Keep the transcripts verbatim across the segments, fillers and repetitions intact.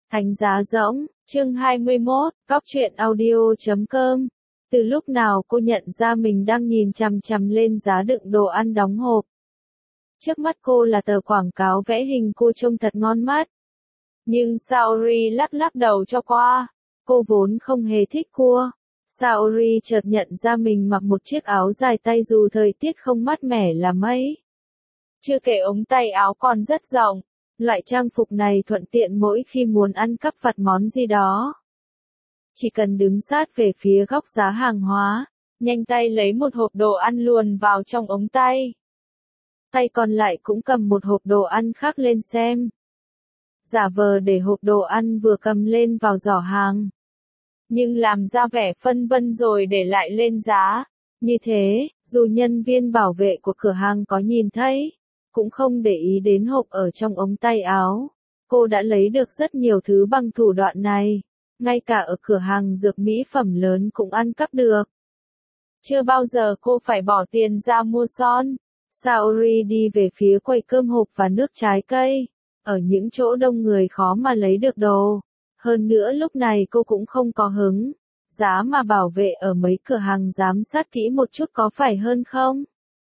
Thánh giá rỗng, chương hai mươi mốt, góc truyện audio chấm com. Từ lúc nào cô nhận ra mình đang nhìn chằm chằm lên giá đựng đồ ăn đóng hộp. Trước mắt cô là tờ quảng cáo vẽ hình cua trông thật ngon mắt. Nhưng Saori lắc lắc đầu cho qua. Cô vốn không hề thích cua. Saori chợt nhận ra mình mặc một chiếc áo dài tay dù thời tiết không mát mẻ là mấy. Chưa kể ống tay áo còn rất rộng. Loại trang phục này thuận tiện mỗi khi muốn ăn cắp vặt món gì đó. Chỉ cần đứng sát về phía góc giá hàng hóa, nhanh tay lấy một hộp đồ ăn luồn vào trong ống tay. Tay còn lại cũng cầm một hộp đồ ăn khác lên xem. Giả vờ để hộp đồ ăn vừa cầm lên vào giỏ hàng. Nhưng làm ra vẻ phân vân rồi để lại lên giá. Như thế, dù nhân viên bảo vệ của cửa hàng có nhìn thấy, cũng không để ý đến hộp ở trong ống tay áo. Cô đã lấy được rất nhiều thứ bằng thủ đoạn này. Ngay cả ở cửa hàng dược mỹ phẩm lớn cũng ăn cắp được. Chưa bao giờ cô phải bỏ tiền ra mua son. Saori đi về phía quầy cơm hộp và nước trái cây. Ở những chỗ đông người khó mà lấy được đồ. Hơn nữa lúc này cô cũng không có hứng. Giá mà bảo vệ ở mấy cửa hàng giám sát kỹ một chút có phải hơn không?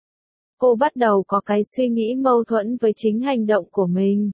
Cô bắt đầu có cái suy nghĩ mâu thuẫn với chính hành động của mình.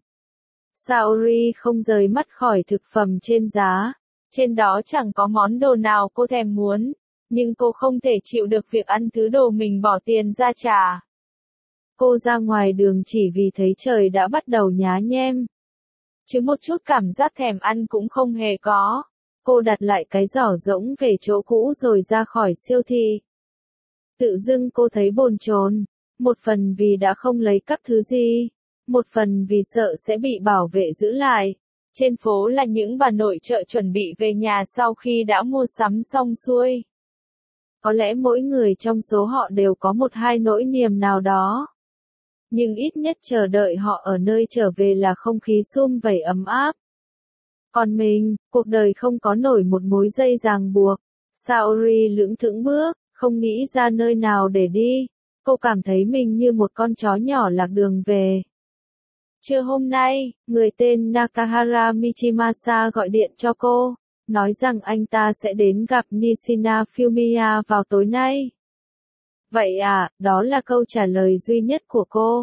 Saori không rời mắt khỏi thực phẩm trên giá. Trên đó chẳng có món đồ nào cô thèm muốn. Nhưng cô không thể chịu được việc ăn thứ đồ mình bỏ tiền ra trả. Cô ra ngoài đường chỉ vì thấy trời đã bắt đầu nhá nhem. Chứ một chút cảm giác thèm ăn cũng không hề có. Cô đặt lại cái giỏ rỗng về chỗ cũ rồi ra khỏi siêu thị. Tự dưng cô thấy bồn chồn. Một phần vì đã không lấy cắp thứ gì. Một phần vì sợ sẽ bị bảo vệ giữ lại. Trên phố là những bà nội trợ chuẩn bị về nhà sau khi đã mua sắm xong xuôi. Có lẽ mỗi người trong số họ đều có một hai nỗi niềm nào đó. Nhưng ít nhất chờ đợi họ ở nơi trở về là không khí sum vầy ấm áp. Còn mình, cuộc đời không có nổi một mối dây ràng buộc. Saori lững thững bước, không nghĩ ra nơi nào để đi. Cô cảm thấy mình như một con chó nhỏ lạc đường về. Trưa hôm nay, người tên Nakahara Michimasa gọi điện cho cô, nói rằng anh ta sẽ đến gặp Nishina Fumiya vào tối nay. Vậy à, đó là câu trả lời duy nhất của cô.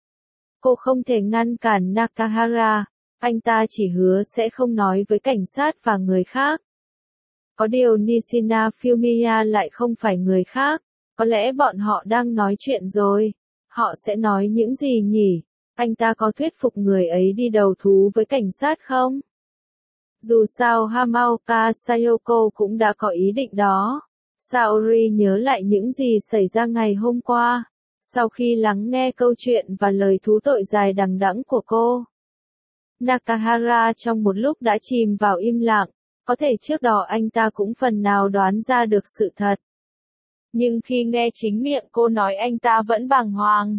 Cô không thể ngăn cản Nakahara, anh ta chỉ hứa sẽ không nói với cảnh sát và người khác. Có điều Nishina Fumiya lại không phải người khác, có lẽ bọn họ đang nói chuyện rồi. Họ sẽ nói những gì nhỉ? Anh ta có thuyết phục người ấy đi đầu thú với cảnh sát không? Dù sao Hamaoka Sayoko cũng đã có ý định đó. Saori nhớ lại những gì xảy ra ngày hôm qua. Sau khi lắng nghe câu chuyện và lời thú tội dài đằng đẵng của cô. Nakahara trong một lúc đã chìm vào im lặng. Có thể trước đó anh ta cũng phần nào đoán ra được sự thật. Nhưng khi nghe chính miệng cô nói anh ta vẫn bàng hoàng.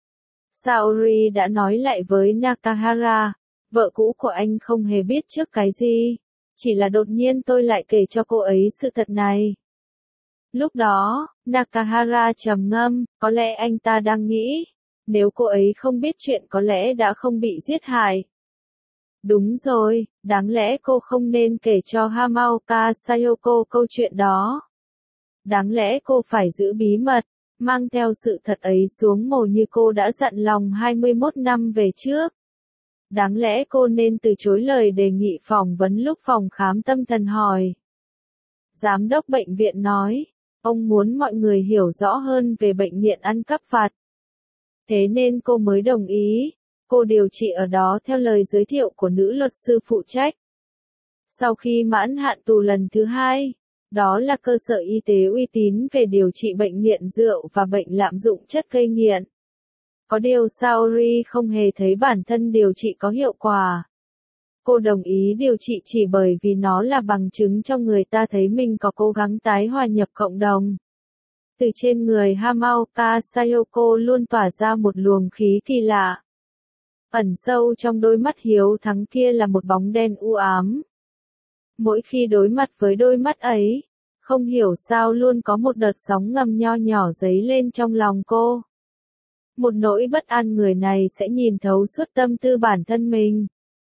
Saori đã nói lại với Nakahara, vợ cũ của anh không hề biết trước cái gì. Chỉ là đột nhiên tôi lại kể cho cô ấy sự thật này. Lúc đó, Nakahara trầm ngâm, có lẽ anh ta đang nghĩ, nếu cô ấy không biết chuyện có lẽ đã không bị giết hại. Đúng rồi, đáng lẽ cô không nên kể cho Hamaoka Sayoko câu chuyện đó. Đáng lẽ cô phải giữ bí mật, mang theo sự thật ấy xuống mồ như cô đã dặn lòng hai mươi mốt năm về trước. Đáng lẽ cô nên từ chối lời đề nghị phỏng vấn lúc phòng khám tâm thần hỏi. Giám đốc bệnh viện nói, ông muốn mọi người hiểu rõ hơn về bệnh nghiện ăn cắp vặt. Thế nên cô mới đồng ý. Cô điều trị ở đó theo lời giới thiệu của nữ luật sư phụ trách. Sau khi mãn hạn tù lần thứ hai, đó là cơ sở y tế uy tín về điều trị bệnh nghiện rượu và bệnh lạm dụng chất gây nghiện. Có điều Saori không hề thấy bản thân điều trị có hiệu quả. Cô đồng ý điều trị chỉ bởi vì nó là bằng chứng cho người ta thấy mình có cố gắng tái hòa nhập cộng đồng. Từ trên người Hamaoka Sayoko luôn tỏa ra một luồng khí kỳ lạ. Ẩn sâu trong đôi mắt hiếu thắng kia là một bóng đen u ám. Mỗi khi đối mặt với đôi mắt ấy, không hiểu sao luôn có một đợt sóng ngầm nho nhỏ dấy lên trong lòng cô. Một nỗi bất an người này sẽ nhìn thấu suốt tâm tư bản thân mình.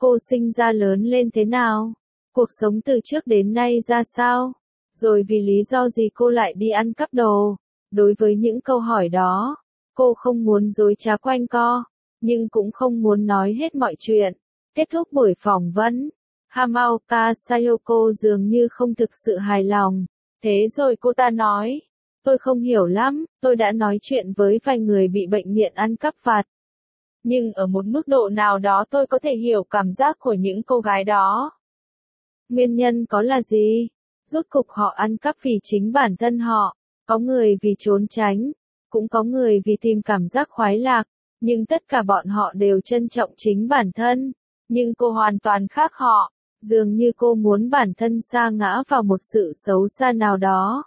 Cô sinh ra lớn lên thế nào? Cuộc sống từ trước đến nay ra sao? Rồi vì lý do gì cô lại đi ăn cắp đồ? Đối với những câu hỏi đó, cô không muốn dối trá quanh co, nhưng cũng không muốn nói hết mọi chuyện. Kết thúc buổi phỏng vấn, Hamaoka Sayoko dường như không thực sự hài lòng. Thế rồi cô ta nói, tôi không hiểu lắm, tôi đã nói chuyện với vài người bị bệnh nghiện ăn cắp vặt. Nhưng ở một mức độ nào đó tôi có thể hiểu cảm giác của những cô gái đó. Nguyên nhân có là gì? Rốt cục họ ăn cắp vì chính bản thân họ, có người vì trốn tránh, cũng có người vì tìm cảm giác khoái lạc, nhưng tất cả bọn họ đều trân trọng chính bản thân. Nhưng cô hoàn toàn khác họ, dường như cô muốn bản thân sa ngã vào một sự xấu xa nào đó.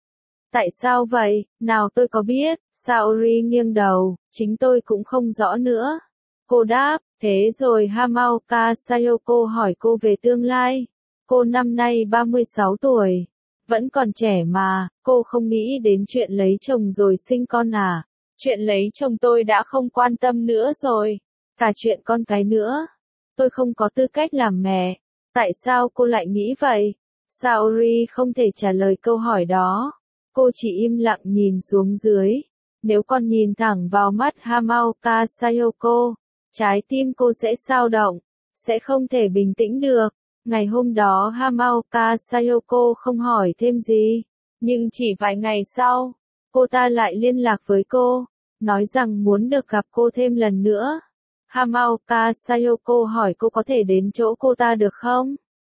Tại sao vậy? Nào tôi có biết, Saori nghiêng đầu, chính tôi cũng không rõ nữa. Cô đáp, thế rồi Hamaoka Sayoko hỏi cô về tương lai. Cô năm nay ba mươi sáu tuổi, vẫn còn trẻ mà, cô không nghĩ đến chuyện lấy chồng rồi sinh con à? Chuyện lấy chồng tôi đã không quan tâm nữa rồi, cả chuyện con cái nữa. Tôi không có tư cách làm mẹ. Tại sao cô lại nghĩ vậy? Saori không thể trả lời câu hỏi đó. Cô chỉ im lặng nhìn xuống dưới. Nếu con nhìn thẳng vào mắt Hamaoka Sayoko, trái tim cô sẽ xao động, sẽ không thể bình tĩnh được. Ngày hôm đó Hamaoka Sayoko không hỏi thêm gì, nhưng chỉ vài ngày sau, cô ta lại liên lạc với cô, nói rằng muốn được gặp cô thêm lần nữa. Hamaoka Sayoko hỏi cô có thể đến chỗ cô ta được không?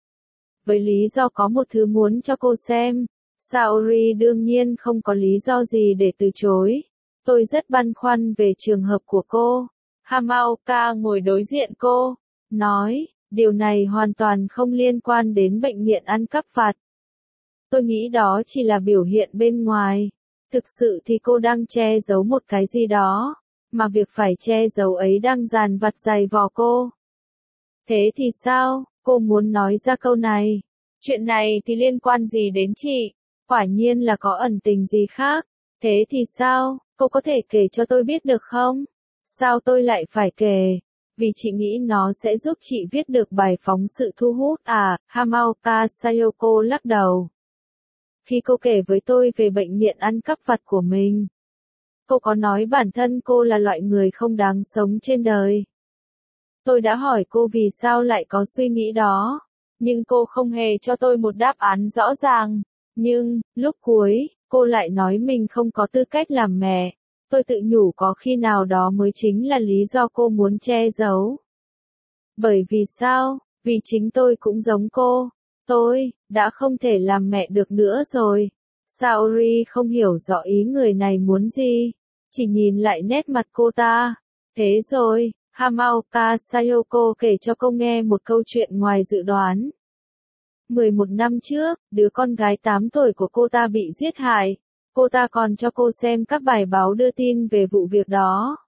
Với lý do có một thứ muốn cho cô xem, Saori đương nhiên không có lý do gì để từ chối. Tôi rất băn khoăn về trường hợp của cô. Hamaoka ngồi đối diện cô, nói, điều này hoàn toàn không liên quan đến bệnh nghiện ăn cắp vặt. Tôi nghĩ đó chỉ là biểu hiện bên ngoài. Thực sự thì cô đang che giấu một cái gì đó, mà việc phải che giấu ấy đang dàn vặt dày vò cô. Thế thì sao? Cô muốn nói ra câu này. Chuyện này thì liên quan gì đến chị? Quả nhiên là có ẩn tình gì khác. Thế thì sao? Cô có thể kể cho tôi biết được không? Sao tôi lại phải kể? Vì chị nghĩ nó sẽ giúp chị viết được bài phóng sự thu hút à? Hamaoka Sayoko lắc đầu. Khi cô kể với tôi về bệnh nghiện ăn cắp vặt của mình, cô có nói bản thân cô là loại người không đáng sống trên đời. Tôi đã hỏi cô vì sao lại có suy nghĩ đó, nhưng cô không hề cho tôi một đáp án rõ ràng. Nhưng, lúc cuối, cô lại nói mình không có tư cách làm mẹ. Tôi tự nhủ có khi nào đó mới chính là lý do cô muốn che giấu. Bởi vì sao? Vì chính tôi cũng giống cô. Tôi, đã không thể làm mẹ được nữa rồi. Saori không hiểu rõ ý người này muốn gì. Chỉ nhìn lại nét mặt cô ta. Thế rồi, Hamaoka Sayoko kể cho cô nghe một câu chuyện ngoài dự đoán. mười một năm trước, đứa con gái tám tuổi của cô ta bị giết hại. Cô ta còn cho cô xem các bài báo đưa tin về vụ việc đó.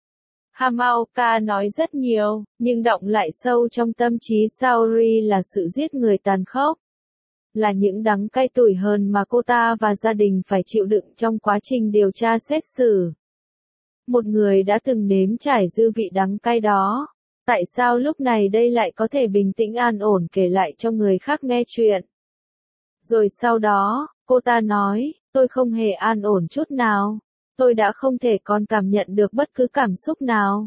Hamaoka nói rất nhiều, nhưng động lại sâu trong tâm trí Saori là sự giết người tàn khốc. Là những đắng cay tủi hờn mà cô ta và gia đình phải chịu đựng trong quá trình điều tra xét xử. Một người đã từng nếm trải dư vị đắng cay đó. Tại sao lúc này đây lại có thể bình tĩnh an ổn kể lại cho người khác nghe chuyện? Rồi sau đó, cô ta nói, tôi không hề an ổn chút nào. Tôi đã không thể còn cảm nhận được bất cứ cảm xúc nào.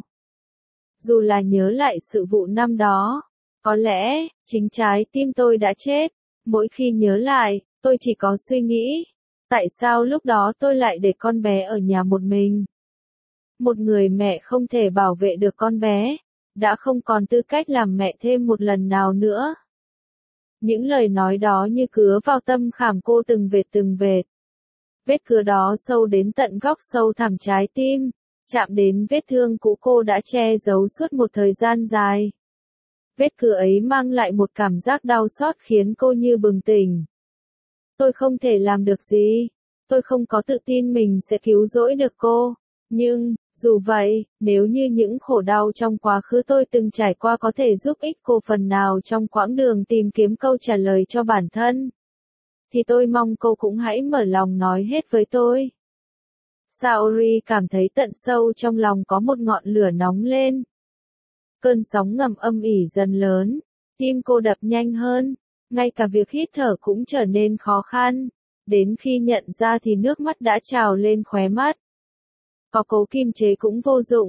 Dù là nhớ lại sự vụ năm đó, có lẽ, chính trái tim tôi đã chết. Mỗi khi nhớ lại, tôi chỉ có suy nghĩ, tại sao lúc đó tôi lại để con bé ở nhà một mình? Một người mẹ không thể bảo vệ được con bé, đã không còn tư cách làm mẹ thêm một lần nào nữa. Những lời nói đó như cứa vào tâm khảm cô từng vệt từng vệt. Vết cứa đó sâu đến tận góc sâu thẳm trái tim, chạm đến vết thương cũ cô đã che giấu suốt một thời gian dài. Vết cứa ấy mang lại một cảm giác đau xót khiến cô như bừng tỉnh. Tôi không thể làm được gì. Tôi không có tự tin mình sẽ cứu rỗi được cô. Nhưng, dù vậy, nếu như những khổ đau trong quá khứ tôi từng trải qua có thể giúp ích cô phần nào trong quãng đường tìm kiếm câu trả lời cho bản thân, thì tôi mong cô cũng hãy mở lòng nói hết với tôi. Saori cảm thấy tận sâu trong lòng có một ngọn lửa nóng lên. cơn sóng ngầm âm ỉ dần lớn, tim cô đập nhanh hơn, ngay cả việc hít thở cũng trở nên khó khăn, đến khi nhận ra thì nước mắt đã trào lên khóe mắt. Có cố kiềm chế cũng vô dụng,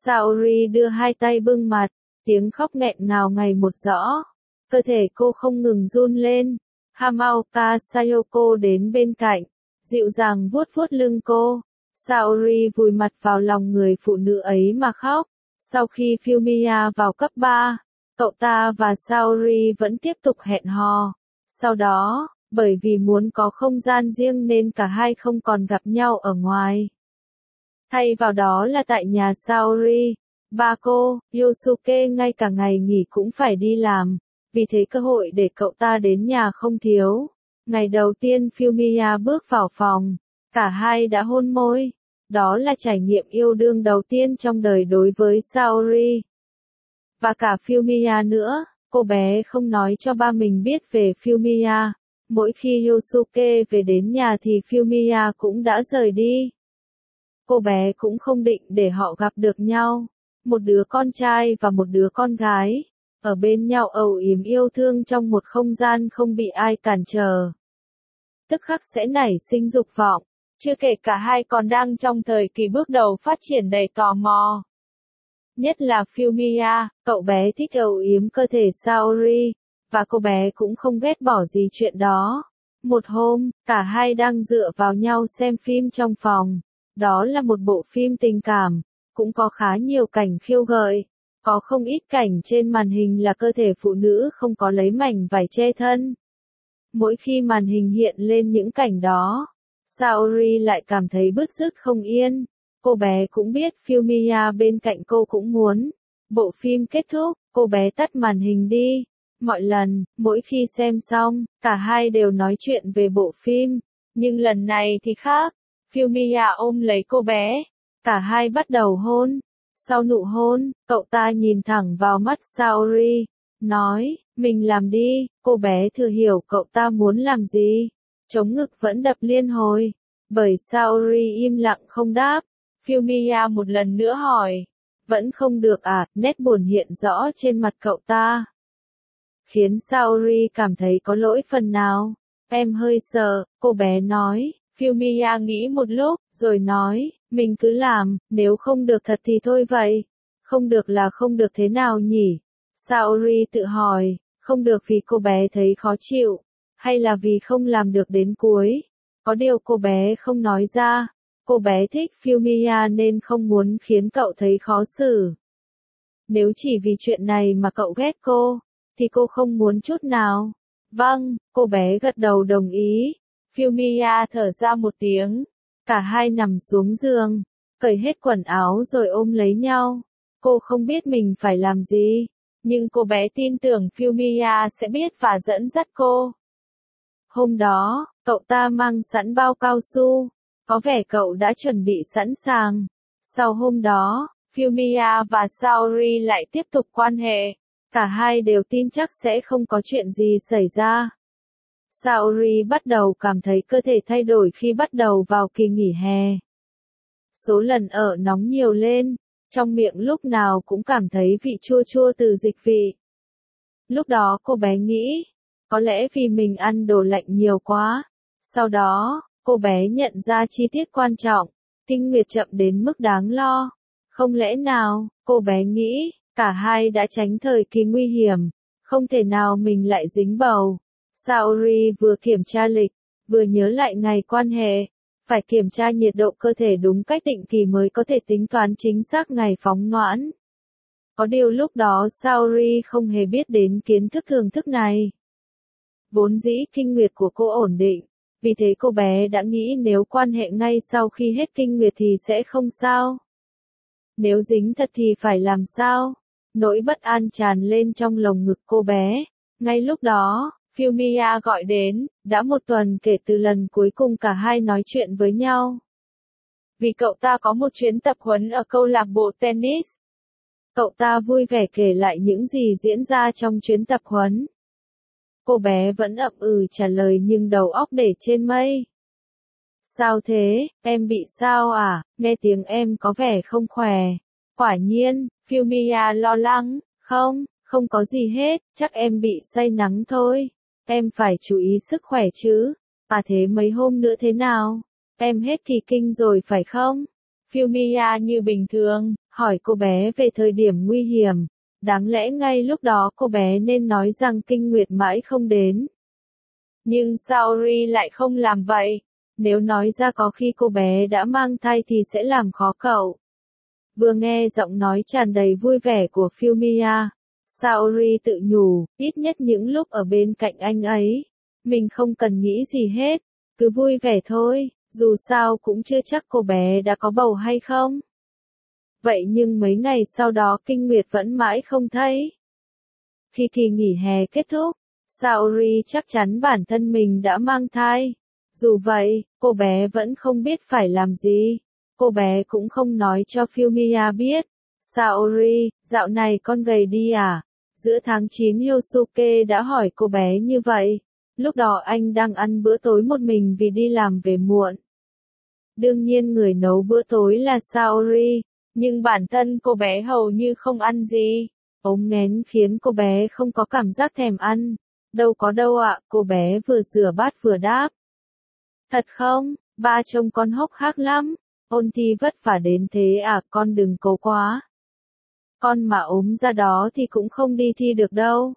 Saori đưa hai tay bưng mặt, tiếng khóc nghẹn ngào ngày một rõ, cơ thể cô không ngừng run lên. Hamaoka Sayoko đến bên cạnh, dịu dàng vuốt vuốt lưng cô. Saori vùi mặt vào lòng người phụ nữ ấy mà khóc. Sau khi Fumiya vào cấp ba, cậu ta và Saori vẫn tiếp tục hẹn hò. Sau đó, bởi vì muốn có không gian riêng nên cả hai không còn gặp nhau ở ngoài. Thay vào đó là tại nhà Saori, ba cô, Yosuke ngay cả ngày nghỉ cũng phải đi làm, vì thế cơ hội để cậu ta đến nhà không thiếu. Ngày đầu tiên Fumiya bước vào phòng, cả hai đã hôn môi. Đó là trải nghiệm yêu đương đầu tiên trong đời đối với Saori. Và cả Fumiya nữa, cô bé không nói cho ba mình biết về Fumiya. Mỗi khi Yosuke về đến nhà thì Fumiya cũng đã rời đi. Cô bé cũng không định để họ gặp được nhau. Một đứa con trai và một đứa con gái, ở bên nhau âu yếm yêu thương trong một không gian không bị ai cản trở. Tức khắc sẽ nảy sinh dục vọng, chưa kể cả hai còn đang trong thời kỳ bước đầu phát triển đầy tò mò. Nhất là Fumiya, cậu bé thích âu yếm cơ thể Saori, và cô bé cũng không ghét bỏ gì chuyện đó. Một hôm, cả hai đang dựa vào nhau xem phim trong phòng. Đó là một bộ phim tình cảm, cũng có khá nhiều cảnh khiêu gợi. Có không ít cảnh trên màn hình là cơ thể phụ nữ không có lấy mảnh vải che thân. Mỗi khi màn hình hiện lên những cảnh đó, Saori lại cảm thấy bứt rứt không yên. Cô bé cũng biết Fumiya bên cạnh cô cũng muốn. Bộ phim kết thúc, cô bé tắt màn hình đi. Mọi lần, mỗi khi xem xong, cả hai đều nói chuyện về bộ phim. Nhưng lần này thì khác. Fumiya ôm lấy cô bé. Cả hai bắt đầu hôn. Sau nụ hôn, cậu ta nhìn thẳng vào mắt Saori, nói, mình làm đi. Cô bé thừa hiểu cậu ta muốn làm gì. Trống ngực vẫn đập liên hồi. Bởi Saori im lặng không đáp. Fumiya một lần nữa hỏi. Vẫn không được à, nét buồn hiện rõ trên mặt cậu ta. Khiến Saori cảm thấy có lỗi phần nào. Em hơi sợ, cô bé nói. Fumiya nghĩ một lúc, rồi nói, mình cứ làm, nếu không được thật thì thôi vậy. Không được là không được thế nào nhỉ? Saori tự hỏi, không được vì cô bé thấy khó chịu, hay là vì không làm được đến cuối? Có điều cô bé không nói ra. Cô bé thích Fumiya nên không muốn khiến cậu thấy khó xử. Nếu chỉ vì chuyện này mà cậu ghét cô, thì cô không muốn chút nào. Vâng, cô bé gật đầu đồng ý. Fumiya thở ra một tiếng. Cả hai nằm xuống giường, cởi hết quần áo rồi ôm lấy nhau. Cô không biết mình phải làm gì, nhưng cô bé tin tưởng Fumiya sẽ biết và dẫn dắt cô. Hôm đó, cậu ta mang sẵn bao cao su. Có vẻ cậu đã chuẩn bị sẵn sàng. Sau hôm đó, Fumiya và Saori lại tiếp tục quan hệ. Cả hai đều tin chắc sẽ không có chuyện gì xảy ra. Saori bắt đầu cảm thấy cơ thể thay đổi khi bắt đầu vào kỳ nghỉ hè. Số lần ở nóng nhiều lên, trong miệng lúc nào cũng cảm thấy vị chua chua từ dịch vị. Lúc đó cô bé nghĩ, có lẽ vì mình ăn đồ lạnh nhiều quá. Sau đó, cô bé nhận ra chi tiết quan trọng, kinh nguyệt chậm đến mức đáng lo. Không lẽ nào, cô bé nghĩ, cả hai đã tránh thời kỳ nguy hiểm, không thể nào mình lại dính bầu. Saori vừa kiểm tra lịch, vừa nhớ lại ngày quan hệ, phải kiểm tra nhiệt độ cơ thể đúng cách định kỳ mới có thể tính toán chính xác ngày phóng noãn. Có điều lúc đó Saori không hề biết đến kiến thức thường thức này. Vốn dĩ kinh nguyệt của cô ổn định, vì thế cô bé đã nghĩ nếu quan hệ ngay sau khi hết kinh nguyệt thì sẽ không sao. Nếu dính thật thì phải làm sao? Nỗi bất an tràn lên trong lồng ngực cô bé. Ngay lúc đó, Fumiya gọi đến, đã một tuần kể từ lần cuối cùng cả hai nói chuyện với nhau. Vì cậu ta có một chuyến tập huấn ở câu lạc bộ tennis. Cậu ta vui vẻ kể lại những gì diễn ra trong chuyến tập huấn. Cô bé vẫn ậm ừ trả lời nhưng đầu óc để trên mây. Sao thế, em bị sao à, nghe tiếng em có vẻ không khỏe. Quả nhiên, Fumiya lo lắng, không, không có gì hết, chắc em bị say nắng thôi. Em phải chú ý sức khỏe chứ. À thế mấy hôm nữa thế nào? Em hết kỳ kinh rồi phải không? Fumiya như bình thường, hỏi cô bé về thời điểm nguy hiểm. Đáng lẽ ngay lúc đó cô bé nên nói rằng kinh nguyệt mãi không đến. Nhưng Saori lại không làm vậy. Nếu nói ra có khi cô bé đã mang thai thì sẽ làm khó cậu. Vừa nghe giọng nói tràn đầy vui vẻ của Fumiya, Saori tự nhủ, ít nhất những lúc ở bên cạnh anh ấy, mình không cần nghĩ gì hết, cứ vui vẻ thôi, dù sao cũng chưa chắc cô bé đã có bầu hay không. Vậy nhưng mấy ngày sau đó kinh nguyệt vẫn mãi không thấy. Khi kỳ nghỉ hè kết thúc, Saori chắc chắn bản thân mình đã mang thai. Dù vậy, cô bé vẫn không biết phải làm gì. Cô bé cũng không nói cho Fumiya biết. Saori, dạo này con gầy đi à? Giữa tháng chín Yosuke đã hỏi cô bé như vậy. Lúc đó anh đang ăn bữa tối một mình vì đi làm về muộn. Đương nhiên người nấu bữa tối là Saori, nhưng bản thân cô bé hầu như không ăn gì. Ống nghén khiến cô bé không có cảm giác thèm ăn. Đâu có đâu ạ, cô bé vừa rửa bát vừa đáp. Thật không, ba trông con hốc hác lắm. Ôn thi vất vả đến thế à, con đừng cố quá. Con mà ốm ra đó thì cũng không đi thi được đâu.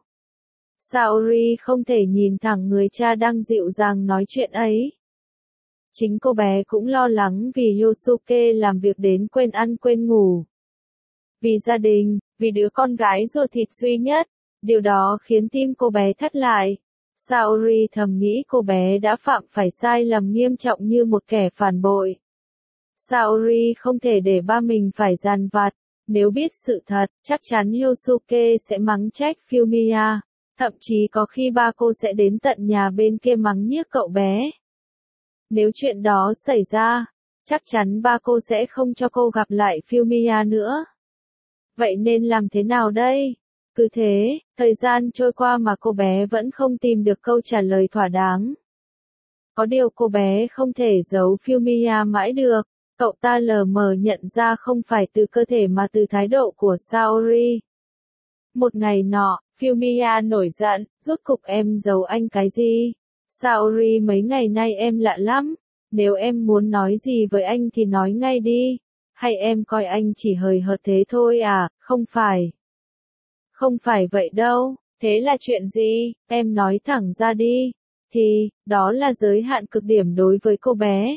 Saori không thể nhìn thẳng người cha đang dịu dàng nói chuyện ấy. Chính cô bé cũng lo lắng vì Yosuke làm việc đến quên ăn quên ngủ. Vì gia đình, vì đứa con gái ruột thịt duy nhất, điều đó khiến tim cô bé thắt lại. Saori thầm nghĩ cô bé đã phạm phải sai lầm nghiêm trọng như một kẻ phản bội. Saori không thể để ba mình phải dằn vặt. Nếu biết sự thật, chắc chắn Yosuke sẽ mắng trách Fumiya. Thậm chí có khi ba cô sẽ đến tận nhà bên kia mắng nhiếc cậu bé. Nếu chuyện đó xảy ra, chắc chắn ba cô sẽ không cho cô gặp lại Fumiya nữa. Vậy nên làm thế nào đây? Cứ thế, thời gian trôi qua mà cô bé vẫn không tìm được câu trả lời thỏa đáng. Có điều cô bé không thể giấu Fumiya mãi được. Cậu ta lờ mờ nhận ra không phải từ cơ thể mà từ thái độ của Saori. Một ngày nọ, Fumiya nổi giận, rốt cục em giấu anh cái gì? Saori mấy ngày nay em lạ lắm, nếu em muốn nói gì với anh thì nói ngay đi. Hay em coi anh chỉ hời hợt thế thôi à, không phải. Không phải vậy đâu, thế là chuyện gì, em nói thẳng ra đi. Thì, đó là giới hạn cực điểm đối với cô bé.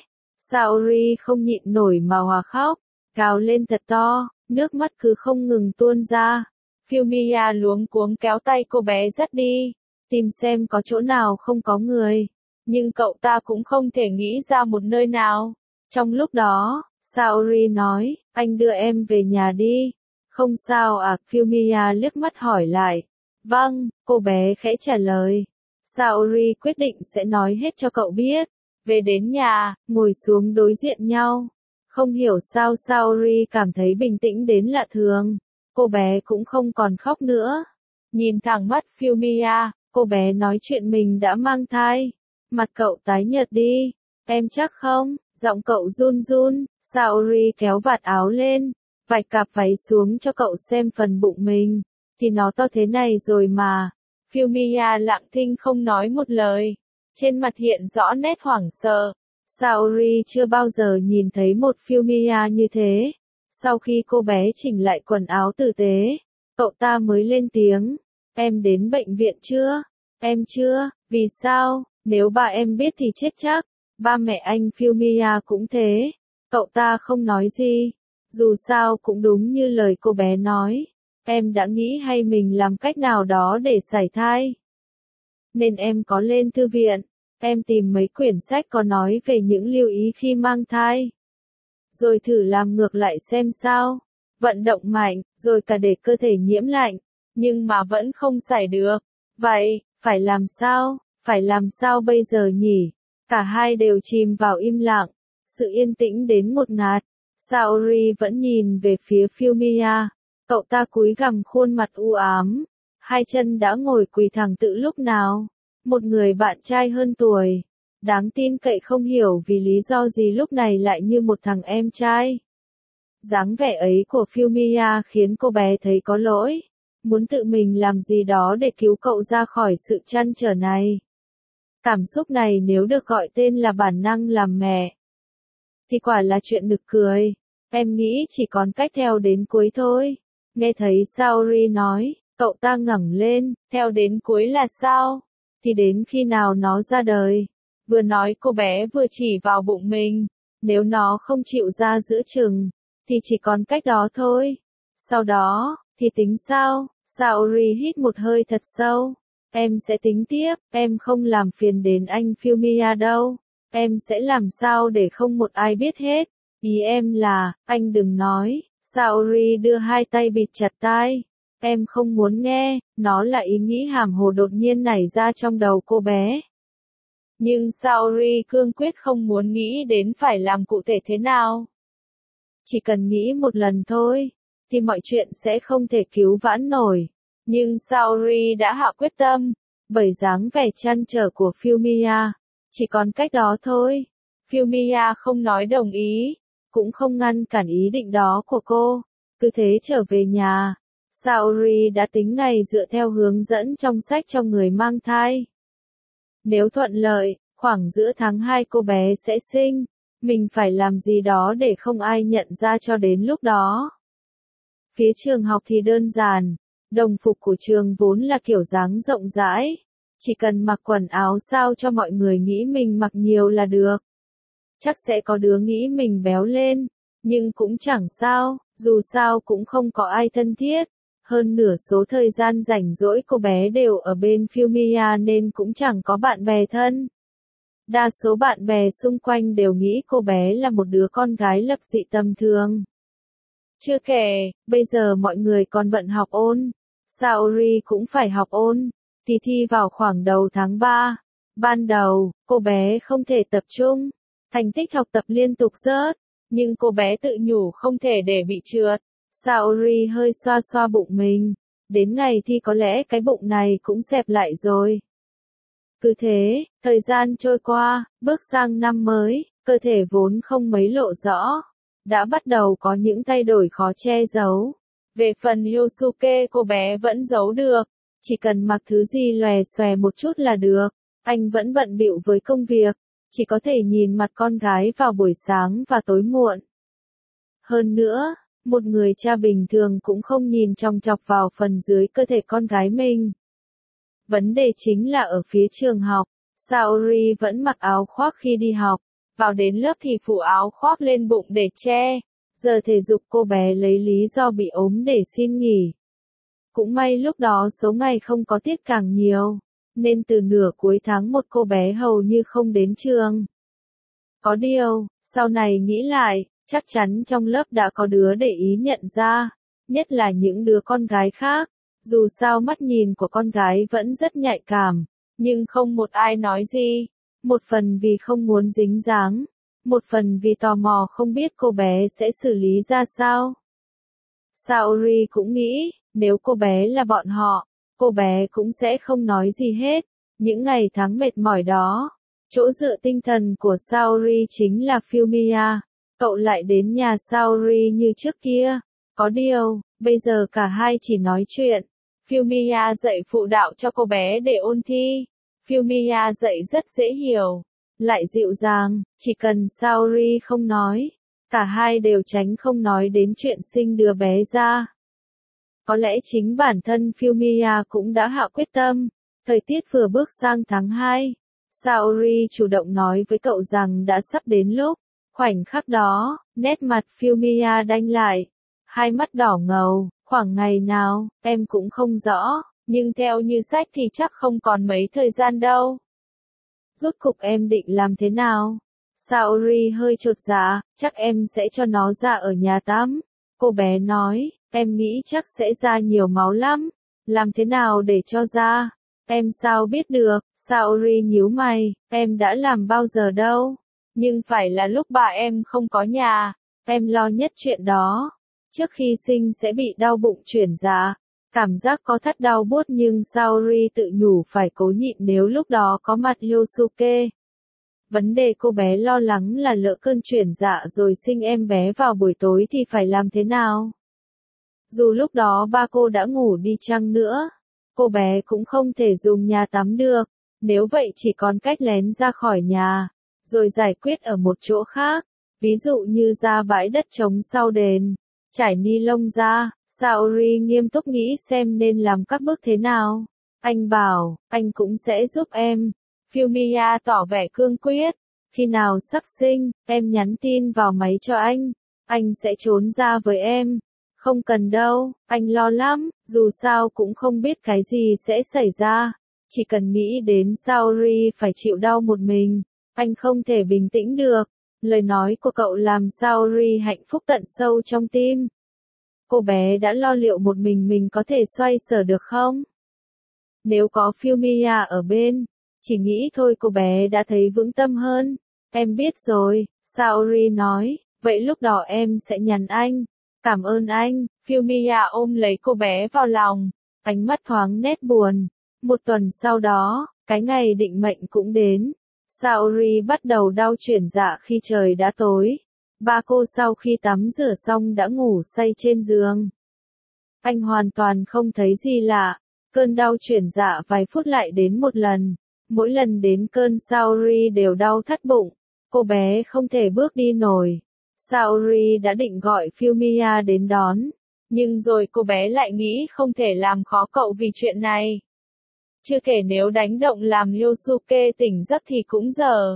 Saori không nhịn nổi mà hòa khóc, gào lên thật to, nước mắt cứ không ngừng tuôn ra. Fumiya luống cuống kéo tay cô bé dắt đi, tìm xem có chỗ nào không có người. Nhưng cậu ta cũng không thể nghĩ ra một nơi nào. Trong lúc đó, Saori nói, anh đưa em về nhà đi. Không sao à, Fumiya liếc mắt hỏi lại. Vâng, cô bé khẽ trả lời. Saori quyết định sẽ nói hết cho cậu biết. Về đến nhà, ngồi xuống đối diện nhau. Không hiểu sao Saori cảm thấy bình tĩnh đến lạ thường. Cô bé cũng không còn khóc nữa. Nhìn thẳng mắt Fumiya, cô bé nói chuyện mình đã mang thai. Mặt cậu tái nhợt đi. Em chắc không? Giọng cậu run run. Saori kéo vạt áo lên, vạch cạp váy xuống cho cậu xem phần bụng mình. Thì nó to thế này rồi mà. Fumiya lặng thinh không nói một lời. Trên mặt hiện rõ nét hoảng sợ. Saori chưa bao giờ nhìn thấy một Fumiya như thế. Sau khi cô bé chỉnh lại quần áo tử tế, cậu ta mới lên tiếng. Em đến bệnh viện chưa? Em chưa, vì sao? Nếu ba em biết thì chết chắc. Ba mẹ anh Fumiya cũng thế. Cậu ta không nói gì. Dù sao cũng đúng như lời cô bé nói. Em đã nghĩ hay mình làm cách nào đó để sảy thai. Nên em có lên thư viện. Em tìm mấy quyển sách có nói về những lưu ý khi mang thai. Rồi thử làm ngược lại xem sao. Vận động mạnh, rồi cả để cơ thể nhiễm lạnh. Nhưng mà vẫn không sảy được. Vậy, phải làm sao? Phải làm sao bây giờ nhỉ? Cả hai đều chìm vào im lặng. Sự yên tĩnh đến ngột ngạt. Saori vẫn nhìn về phía Fumiya. Cậu ta cúi gằm khuôn mặt u ám. Hai chân đã ngồi quỳ thẳng tự lúc nào. Một người bạn trai hơn tuổi. Đáng tin cậy không hiểu vì lý do gì lúc này lại như một thằng em trai. Dáng vẻ ấy của Fumiya khiến cô bé thấy có lỗi, muốn tự mình làm gì đó để cứu cậu ra khỏi sự trăn trở này. Cảm xúc này nếu được gọi tên là bản năng làm mẹ, thì quả là chuyện nực cười. Em nghĩ chỉ còn cách theo đến cuối thôi. Nghe thấy Saori nói, cậu ta ngẩng lên, theo đến cuối là sao? Thì đến khi nào nó ra đời. Vừa nói cô bé vừa chỉ vào bụng mình. Nếu nó không chịu ra giữa chừng, thì chỉ còn cách đó thôi. Sau đó, thì tính sao? Saori hít một hơi thật sâu. Em sẽ tính tiếp, em không làm phiền đến anh Fumiya đâu. Em sẽ làm sao để không một ai biết hết. Ý em là, anh đừng nói. Saori đưa hai tay bịt chặt tai. Em không muốn nghe, nó là ý nghĩ hàm hồ đột nhiên nảy ra trong đầu cô bé. Nhưng Saori cương quyết không muốn nghĩ đến phải làm cụ thể thế nào. Chỉ cần nghĩ một lần thôi, thì mọi chuyện sẽ không thể cứu vãn nổi. Nhưng Saori đã hạ quyết tâm, bởi dáng vẻ trăn trở của Fumiya. Chỉ còn cách đó thôi. Fumiya không nói đồng ý, cũng không ngăn cản ý định đó của cô. Cứ thế trở về nhà. Saori đã tính ngày dựa theo hướng dẫn trong sách cho người mang thai. Nếu thuận lợi, khoảng giữa tháng hai cô bé sẽ sinh. Mình phải làm gì đó để không ai nhận ra cho đến lúc đó. Phía trường học thì đơn giản. Đồng phục của trường vốn là kiểu dáng rộng rãi. Chỉ cần mặc quần áo sao cho mọi người nghĩ mình mặc nhiều là được. Chắc sẽ có đứa nghĩ mình béo lên. Nhưng cũng chẳng sao, dù sao cũng không có ai thân thiết. Hơn nửa số thời gian rảnh rỗi cô bé đều ở bên Fumiya nên cũng chẳng có bạn bè thân. Đa số bạn bè xung quanh đều nghĩ cô bé là một đứa con gái lập dị tầm thường. Chưa kể, bây giờ mọi người còn bận học ôn. Saori cũng phải học ôn. Thì thi vào khoảng đầu tháng ba. Ban đầu, cô bé không thể tập trung. Thành tích học tập liên tục rớt. Nhưng cô bé tự nhủ không thể để bị trượt. Saori hơi xoa xoa bụng mình. Đến ngày thi có lẽ cái bụng này cũng xẹp lại rồi. Cứ thế, thời gian trôi qua, bước sang năm mới, cơ thể vốn không mấy lộ rõ. Đã bắt đầu có những thay đổi khó che giấu. Về phần Yosuke cô bé vẫn giấu được. Chỉ cần mặc thứ gì lòe xòe một chút là được. Anh vẫn bận bịu với công việc. Chỉ có thể nhìn mặt con gái vào buổi sáng và tối muộn. Hơn nữa, một người cha bình thường cũng không nhìn chòng chọc vào phần dưới cơ thể con gái mình. Vấn đề chính là ở phía trường học. Saori vẫn mặc áo khoác khi đi học. Vào đến lớp thì phủ áo khoác lên bụng để che. Giờ thể dục cô bé lấy lý do bị ốm để xin nghỉ. Cũng may lúc đó số ngày không có tiết càng nhiều. Nên từ nửa cuối tháng một cô bé hầu như không đến trường. Có điều, sau này nghĩ lại, chắc chắn trong lớp đã có đứa để ý nhận ra. Nhất là những đứa con gái khác. Dù sao mắt nhìn của con gái vẫn rất nhạy cảm. Nhưng không một ai nói gì. Một phần vì không muốn dính dáng. Một phần vì tò mò không biết cô bé sẽ xử lý ra sao. Saori cũng nghĩ, nếu cô bé là bọn họ, cô bé cũng sẽ không nói gì hết. Những ngày tháng mệt mỏi đó, chỗ dựa tinh thần của Saori chính là Fumiya. Cậu lại đến nhà Saori như trước kia. Có điều, bây giờ cả hai chỉ nói chuyện. Fumiya dạy phụ đạo cho cô bé để ôn thi. Fumiya dạy rất dễ hiểu, lại dịu dàng, chỉ cần Saori không nói. Cả hai đều tránh không nói đến chuyện sinh đứa bé ra. Có lẽ chính bản thân Fumiya cũng đã hạ quyết tâm. Thời tiết vừa bước sang tháng hai. Saori chủ động nói với cậu rằng đã sắp đến lúc. Khoảnh khắc đó, nét mặt Fumiya đanh lại. Hai mắt đỏ ngầu, khoảng ngày nào, em cũng không rõ. Nhưng theo như sách thì chắc không còn mấy thời gian đâu. Rốt cục em định làm thế nào? Saori hơi chột dạ, chắc em sẽ cho nó ra ở nhà tắm. Cô bé nói, em nghĩ chắc sẽ ra nhiều máu lắm. Làm thế nào để cho ra? Em sao biết được? Saori nhíu mày, em đã làm bao giờ đâu. Nhưng phải là lúc bà em không có nhà. Em lo nhất chuyện đó. Trước khi sinh sẽ bị đau bụng chuyển dạ. Cảm giác có thắt đau buốt nhưng Saori tự nhủ phải cố nhịn nếu lúc đó có mặt Yosuke. Vấn đề cô bé lo lắng là lỡ cơn chuyển dạ rồi sinh em bé vào buổi tối thì phải làm thế nào? Dù lúc đó ba cô đã ngủ đi chăng nữa, cô bé cũng không thể dùng nhà tắm được, nếu vậy chỉ còn cách lén ra khỏi nhà, rồi giải quyết ở một chỗ khác, ví dụ như ra bãi đất trống sau đền, trải ni lông ra. Saori nghiêm túc nghĩ xem nên làm các bước thế nào. Anh bảo, anh cũng sẽ giúp em. Fumiya tỏ vẻ cương quyết. Khi nào sắp sinh, em nhắn tin vào máy cho anh. Anh sẽ trốn ra với em. Không cần đâu, anh lo lắm, dù sao cũng không biết cái gì sẽ xảy ra. Chỉ cần nghĩ đến Saori phải chịu đau một mình, anh không thể bình tĩnh được. Lời nói của cậu làm Saori hạnh phúc tận sâu trong tim. Cô bé đã lo liệu một mình mình có thể xoay sở được không? Nếu có Fumiya ở bên, chỉ nghĩ thôi cô bé đã thấy vững tâm hơn. Em biết rồi, Saori nói, vậy lúc đó em sẽ nhắn anh. Cảm ơn anh. Fumiya ôm lấy cô bé vào lòng, ánh mắt thoáng nét buồn. Một tuần sau đó, cái ngày định mệnh cũng đến. Saori bắt đầu đau chuyển dạ khi trời đã tối. Ba cô sau khi tắm rửa xong đã ngủ say trên giường. Anh hoàn toàn không thấy gì lạ. Cơn đau chuyển dạ vài phút lại đến một lần. Mỗi lần đến cơn Saori đều đau thắt bụng. Cô bé không thể bước đi nổi. Saori đã định gọi Fumiya đến đón. Nhưng rồi cô bé lại nghĩ không thể làm khó cậu vì chuyện này. Chưa kể nếu đánh động làm Yosuke tỉnh giấc thì cũng dở.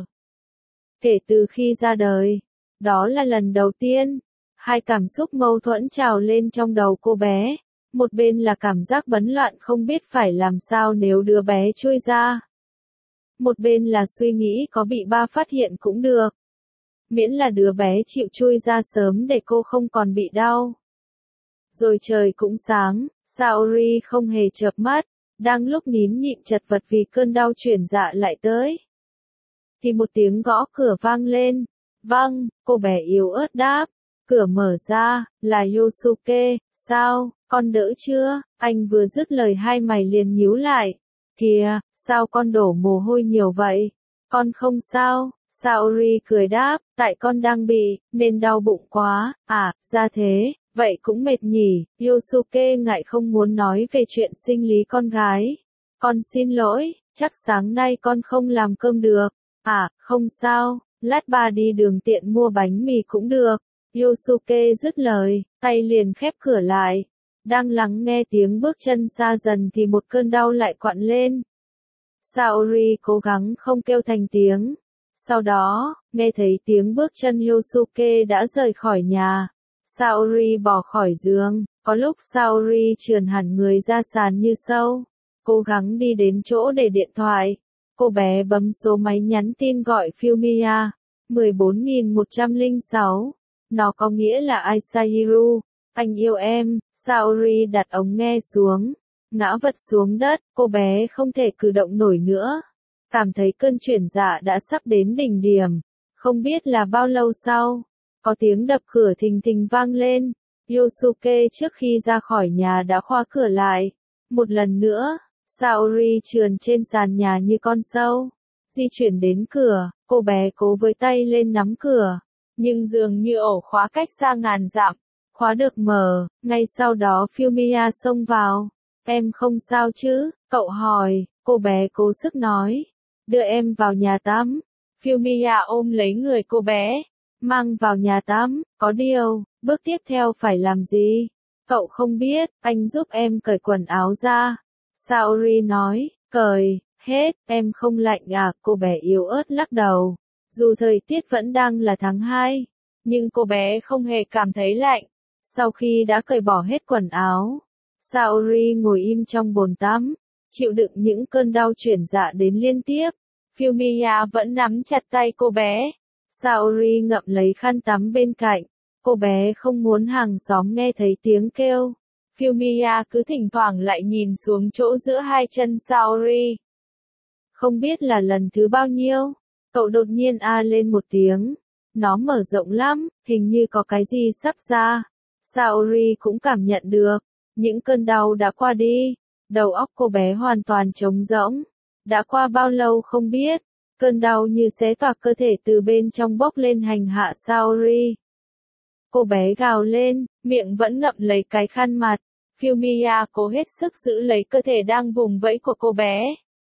Kể từ khi ra đời, đó là lần đầu tiên, hai cảm xúc mâu thuẫn trào lên trong đầu cô bé. Một bên là cảm giác bấn loạn không biết phải làm sao nếu đứa bé chui ra. Một bên là suy nghĩ có bị ba phát hiện cũng được. Miễn là đứa bé chịu chui ra sớm để cô không còn bị đau. Rồi trời cũng sáng, Saori không hề chợp mắt, đang lúc nín nhịn chật vật vì cơn đau chuyển dạ lại tới. Thì một tiếng gõ cửa vang lên. Vâng, cô bé yếu ớt đáp. Cửa mở ra, là Yosuke. Sao, con đỡ chưa? Anh vừa dứt lời hai mày liền nhíu lại. Kìa, sao con đổ mồ hôi nhiều vậy? Con không sao. Saori cười đáp, tại con đang bị, nên đau bụng quá. À, ra thế, vậy cũng mệt nhỉ. Yosuke ngại không muốn nói về chuyện sinh lý con gái. Con xin lỗi, chắc sáng nay con không làm cơm được. À, không sao, lát ba đi đường tiện mua bánh mì cũng được. Yosuke dứt lời, tay liền khép cửa lại. Đang lắng nghe tiếng bước chân xa dần thì một cơn đau lại quặn lên. Saori cố gắng không kêu thành tiếng. Sau đó, nghe thấy tiếng bước chân Yosuke đã rời khỏi nhà. Saori bỏ khỏi giường, có lúc Saori trườn hẳn người ra sàn như sâu. Cố gắng đi đến chỗ để điện thoại. Cô bé bấm số máy nhắn tin gọi Fumiya. mười bốn nghìn một trăm lẻ sáu. Nó có nghĩa là Aisahiru. Anh yêu em. Saori đặt ống nghe xuống. Ngã vật xuống đất, cô bé không thể cử động nổi nữa. Cảm thấy cơn chuyển dạ đã sắp đến đỉnh điểm. Không biết là bao lâu sau, có tiếng đập cửa thình thình vang lên. Yosuke trước khi ra khỏi nhà đã khóa cửa lại. Một lần nữa, Saori trườn trên sàn nhà như con sâu. Di chuyển đến cửa, cô bé cố với tay lên nắm cửa. Nhưng dường như ổ khóa cách xa ngàn dặm. Khóa được mở, ngay sau đó Fumiya xông vào. Em không sao chứ? Cậu hỏi, cô bé cố sức nói. Đưa em vào nhà tắm. Fumiya ôm lấy người cô bé. Mang vào nhà tắm, có điều, bước tiếp theo phải làm gì? Cậu không biết, anh giúp em cởi quần áo ra. Saori nói, cởi, hết, em không lạnh à? Cô bé yếu ớt lắc đầu. Dù thời tiết vẫn đang là tháng hai, nhưng cô bé không hề cảm thấy lạnh. Sau khi đã cởi bỏ hết quần áo, Saori ngồi im trong bồn tắm, chịu đựng những cơn đau chuyển dạ đến liên tiếp. Fumiya vẫn nắm chặt tay cô bé. Saori ngậm lấy khăn tắm bên cạnh. Cô bé không muốn hàng xóm nghe thấy tiếng kêu. Fumiya cứ thỉnh thoảng lại nhìn xuống chỗ giữa hai chân Saori. Không biết là lần thứ bao nhiêu, cậu đột nhiên a lên một tiếng. Nó mở rộng lắm, hình như có cái gì sắp ra. Saori cũng cảm nhận được. Những cơn đau đã qua đi. Đầu óc cô bé hoàn toàn trống rỗng. Đã qua bao lâu không biết. Cơn đau như xé toạc cơ thể từ bên trong bốc lên hành hạ Saori. Cô bé gào lên, miệng vẫn ngậm lấy cái khăn mặt. Fumiya cố hết sức giữ lấy cơ thể đang vùng vẫy của cô bé.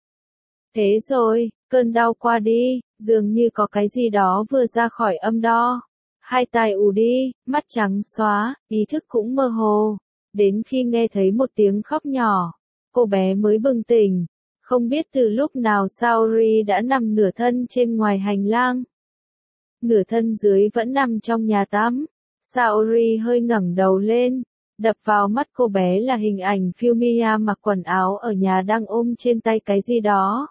Thế rồi, cơn đau qua đi, dường như có cái gì đó vừa ra khỏi âm đo. Hai tai ù đi, mắt trắng xóa, ý thức cũng mơ hồ. Đến khi nghe thấy một tiếng khóc nhỏ, cô bé mới bừng tỉnh. Không biết từ lúc nào Saori đã nằm nửa thân trên ngoài hành lang. Nửa thân dưới vẫn nằm trong nhà tắm. Saori hơi ngẩng đầu lên. Đập vào mắt cô bé là hình ảnh Fumiya mặc quần áo ở nhà đang ôm trên tay cái gì đó.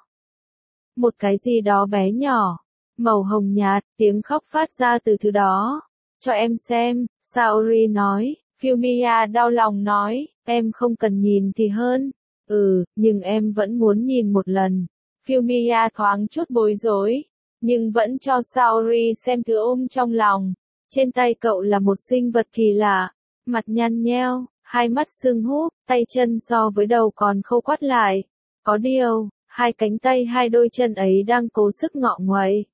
Một cái gì đó bé nhỏ, màu hồng nhạt, tiếng khóc phát ra từ thứ đó. Cho em xem, Saori nói. Fumiya đau lòng nói, em không cần nhìn thì hơn. Ừ, nhưng em vẫn muốn nhìn một lần. Fumiya thoáng chút bối rối, nhưng vẫn cho Saori xem thứ ôm trong lòng. Trên tay cậu là một sinh vật kỳ lạ, mặt nhăn nheo, hai mắt sưng húp, tay chân so với đầu còn khâu quắt lại. Có điều, hai cánh tay hai đôi chân ấy đang cố sức ngọ nguậy.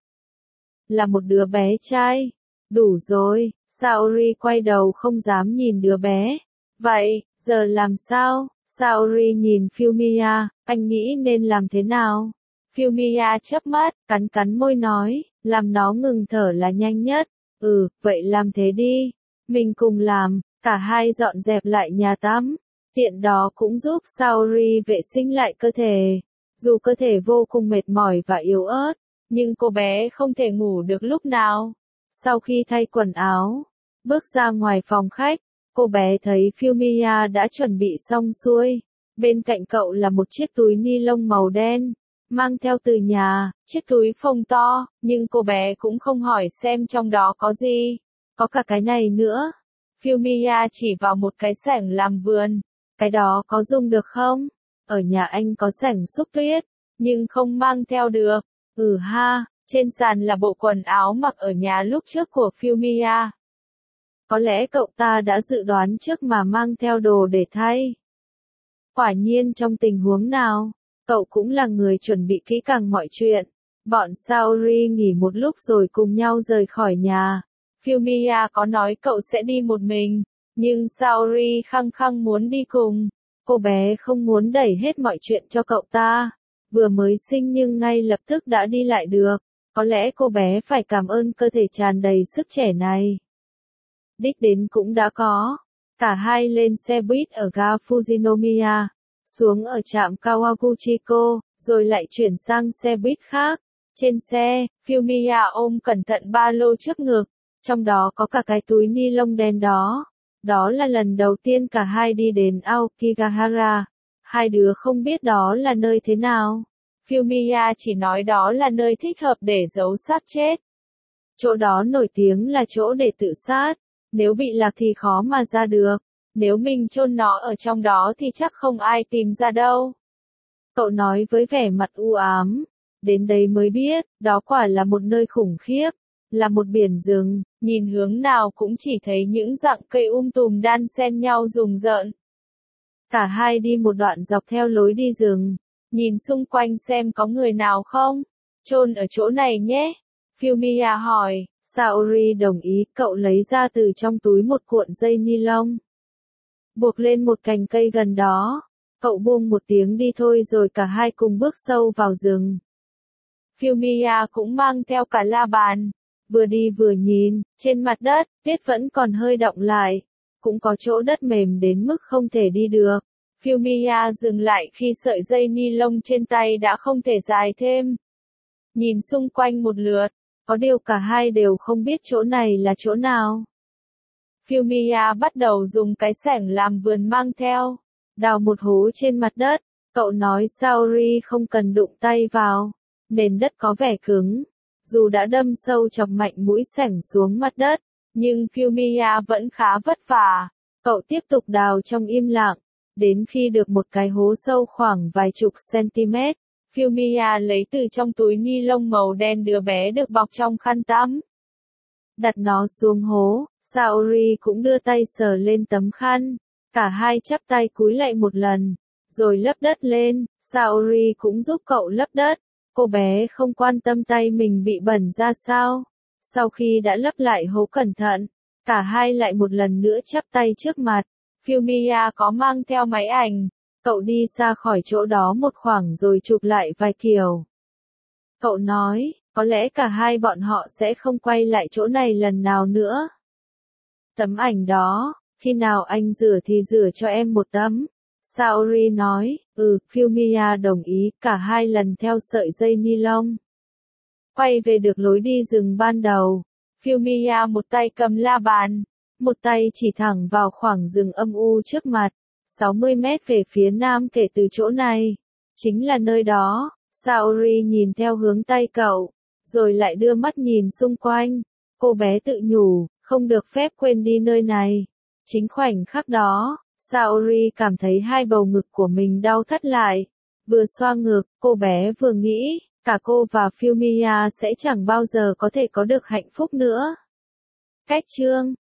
Là một đứa bé trai. Đủ rồi, Saori quay đầu không dám nhìn đứa bé. Vậy, giờ làm sao? Saori nhìn Fumiya, anh nghĩ nên làm thế nào? Fumiya chớp mắt, cắn cắn môi nói, làm nó ngừng thở là nhanh nhất. Ừ, vậy làm thế đi. Mình cùng làm, cả hai dọn dẹp lại nhà tắm. Tiện đó cũng giúp Saori vệ sinh lại cơ thể. Dù cơ thể vô cùng mệt mỏi và yếu ớt, nhưng cô bé không thể ngủ được lúc nào. Sau khi thay quần áo, bước ra ngoài phòng khách, cô bé thấy Fumiya đã chuẩn bị xong xuôi. Bên cạnh cậu là một chiếc túi ni lông màu đen, mang theo từ nhà, chiếc túi phông to, nhưng cô bé cũng không hỏi xem trong đó có gì. Có cả cái này nữa. Fumiya chỉ vào một cái xẻng làm vườn. Cái đó có dùng được không? Ở nhà anh có xẻng xúc tuyết, nhưng không mang theo được. Ừ ha, trên sàn là bộ quần áo mặc ở nhà lúc trước của Fumiya. Có lẽ cậu ta đã dự đoán trước mà mang theo đồ để thay. Quả nhiên trong tình huống nào, cậu cũng là người chuẩn bị kỹ càng mọi chuyện. Bọn Saori nghỉ một lúc rồi cùng nhau rời khỏi nhà. Fumiya có nói cậu sẽ đi một mình, nhưng Saori khăng khăng muốn đi cùng. Cô bé không muốn đẩy hết mọi chuyện cho cậu ta. Vừa mới sinh nhưng ngay lập tức đã đi lại được. Có lẽ cô bé phải cảm ơn cơ thể tràn đầy sức trẻ này. Đích đến cũng đã có. Cả hai lên xe buýt ở ga Fujinomiya, xuống ở trạm Kawaguchiko, rồi lại chuyển sang xe buýt khác. Trên xe, Fumiya ôm cẩn thận ba lô trước ngực, trong đó có cả cái túi ni lông đen đó. Đó là lần đầu tiên cả hai đi đến Aokigahara. Hai đứa không biết đó là nơi thế nào. Fumiya chỉ nói đó là nơi thích hợp để giấu xác chết. Chỗ đó nổi tiếng là chỗ để tự sát. Nếu bị lạc thì khó mà ra được. Nếu mình chôn nó ở trong đó thì chắc không ai tìm ra đâu. Cậu nói với vẻ mặt u ám. Đến đây mới biết, đó quả là một nơi khủng khiếp. Là một biển rừng, nhìn hướng nào cũng chỉ thấy những dạng cây um tùm đan xen nhau rùng rợn. Cả hai đi một đoạn dọc theo lối đi rừng, nhìn xung quanh xem có người nào không. Chôn ở chỗ này nhé. Fumiya hỏi, Saori đồng ý, cậu lấy ra từ trong túi một cuộn dây ni lông. Buộc lên một cành cây gần đó. Cậu buông một tiếng đi thôi rồi cả hai cùng bước sâu vào rừng. Fumiya cũng mang theo cả la bàn. Vừa đi vừa nhìn, trên mặt đất, tuyết vẫn còn hơi đọng lại. Cũng có chỗ đất mềm đến mức không thể đi được. Fumiya dừng lại khi sợi dây ni lông trên tay đã không thể dài thêm. Nhìn xung quanh một lượt, có điều cả hai đều không biết chỗ này là chỗ nào. Fumiya bắt đầu dùng cái xẻng làm vườn mang theo, đào một hố trên mặt đất. Cậu nói Saori không cần đụng tay vào, nền đất có vẻ cứng. Dù đã đâm sâu chọc mạnh mũi xẻng xuống mặt đất, nhưng Fumiya vẫn khá vất vả. Cậu tiếp tục đào trong im lặng, đến khi được một cái hố sâu khoảng vài chục cm. Fumiya lấy từ trong túi ni lông màu đen đứa bé được bọc trong khăn tắm. Đặt nó xuống hố, Saori cũng đưa tay sờ lên tấm khăn. Cả hai chắp tay cúi lại một lần, rồi lấp đất lên. Saori cũng giúp cậu lấp đất. Cô bé không quan tâm tay mình bị bẩn ra sao. Sau khi đã lấp lại hố cẩn thận, cả hai lại một lần nữa chắp tay trước mặt. Fumiya có mang theo máy ảnh. Cậu đi xa khỏi chỗ đó một khoảng rồi chụp lại vài kiểu. Cậu nói, có lẽ cả hai bọn họ sẽ không quay lại chỗ này lần nào nữa. Tấm ảnh đó, khi nào anh rửa thì rửa cho em một tấm. Saori nói, ừ, Fumiya đồng ý, cả hai lần theo sợi dây ni lông. Quay về được lối đi rừng ban đầu, Fumiya một tay cầm la bàn, một tay chỉ thẳng vào khoảng rừng âm u trước mặt, sáu mươi mét về phía nam kể từ chỗ này. Chính là nơi đó. Saori nhìn theo hướng tay cậu, rồi lại đưa mắt nhìn xung quanh. Cô bé tự nhủ, không được phép quên đi nơi này. Chính khoảnh khắc đó, Saori cảm thấy hai bầu ngực của mình đau thắt lại. Vừa xoa ngực, cô bé vừa nghĩ, cả cô và Fumiya sẽ chẳng bao giờ có thể có được hạnh phúc nữa. Cách chương